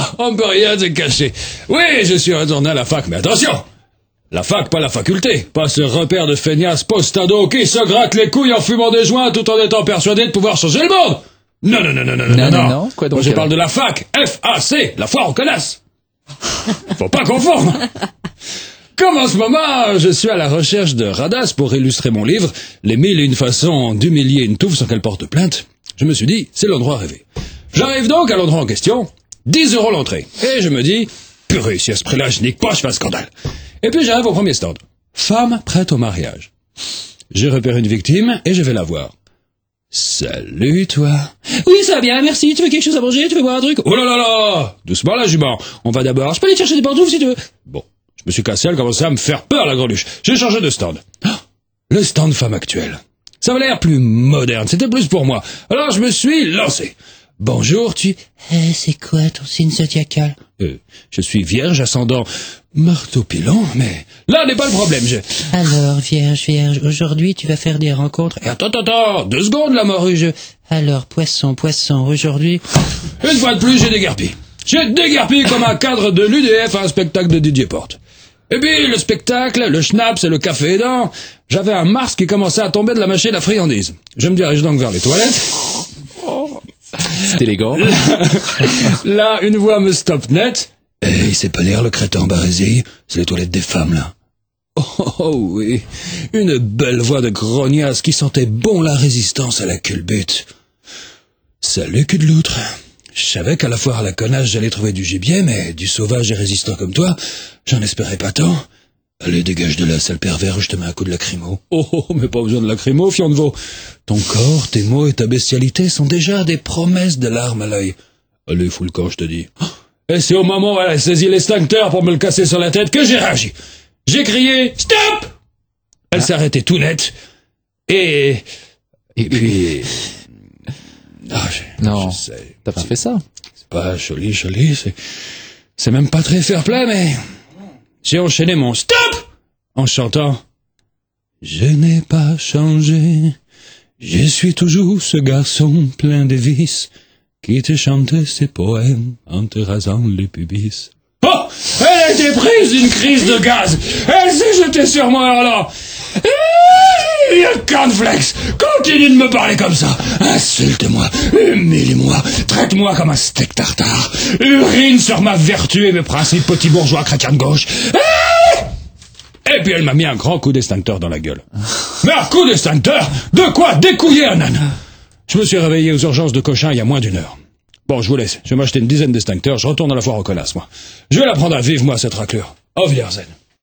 on peut rien se cacher. Oui, je suis retourné à la fac, mais attention! La fac, pas la faculté. Pas ce repère de feignasses post-ado qui se gratte les couilles en fumant des joints tout en étant persuadé de pouvoir changer le monde. Non. Quoi donc? Moi, je parle de la fac. F-A-C, la foire aux connasses. Faut pas confondre. Comme en ce moment, je suis à la recherche de Radas pour illustrer mon livre, Les 1001 façons d'humilier une touffe sans qu'elle porte plainte, je me suis dit, c'est l'endroit rêvé. J'arrive donc à l'endroit en question, 10 € l'entrée. Et je me dis, purée, si à ce prix-là je nique pas, je fais un scandale. Et puis j'arrive au premier stand. Femme prête au mariage. J'ai repéré une victime et je vais la voir. Salut, toi. Oui, ça va bien, merci. Tu veux quelque chose à manger? Tu veux boire un truc? Oh là là là! Doucement, la jument. On va d'abord. Je peux aller chercher des pantoufles si tu veux. Bon. Je me suis cassé, elle commençait à me faire peur, la greluche. J'ai changé de stand. Le stand femme actuelle. Ça avait l'air plus moderne, c'était plus pour moi. Alors je me suis lancé. Bonjour, c'est quoi ton signe zodiacal? Je suis vierge ascendant marteau pilon, mais là n'est pas le problème. Alors, vierge, aujourd'hui tu vas faire des rencontres. Et attends, 2 secondes la morue. Alors, poisson, aujourd'hui... Une fois de plus, j'ai déguerpi. J'ai déguerpi comme un cadre de l'UDF à un spectacle de Didier Porte. Et puis, le spectacle, le schnaps et le café aidant, j'avais un Mars qui commençait à tomber de la machine à friandises. Je me dirige donc vers les toilettes. C'est élégant. Là, une voix me stoppe net. Il sait pas lire le crétin en barésie, c'est les toilettes des femmes, là. Oh oui, une belle voix de grognasse qui sentait bon la résistance à la culbute. Salut, cul de loutre. Je savais qu'à la foire à la connasse, j'allais trouver du gibier, mais du sauvage et résistant comme toi, j'en espérais pas tant. Allez, dégage de là, sale pervers, ou je te mets un coup de lacrymo. Oh, mais pas besoin de lacrymo, fion de veau. Ton corps, tes mots et ta bestialité sont déjà des promesses de larmes à l'œil. Allez, fous le camp, je te dis. Et c'est au moment où elle a saisi l'extincteur pour me le casser sur la tête que j'ai réagi. J'ai crié « Stop !» Elle s'est arrêtée tout net. Et puis... Non, je sais. t'as pas fait ça. C'est pas joli, c'est même pas très fair-play, mais... J'ai enchaîné mon « Stop !» en chantant « Je n'ai pas changé, je suis toujours ce garçon plein de vices qui te chantait ses poèmes en te rasant les pubis. » Oh! Elle a été prise d'une crise de gaz! Elle s'est jetée sur moi alors! Cornflakes, continue de me parler comme ça. Insulte-moi, humilie-moi, traite-moi comme un steak tartare. Urine sur ma vertu et mes principes petits bourgeois chrétiens de gauche. Et puis elle m'a mis un grand coup d'extincteur dans la gueule. Mais un coup d'extincteur? De quoi découiller un âne? Je me suis réveillé aux urgences de Cochin il y a moins d'1 heure. Bon, je vous laisse. Je vais m'acheter une dizaine d'extincteurs. Je retourne à la foire aux connasses, moi. Je vais la prendre à vivre, moi, cette raclure. Au Wiedersehen.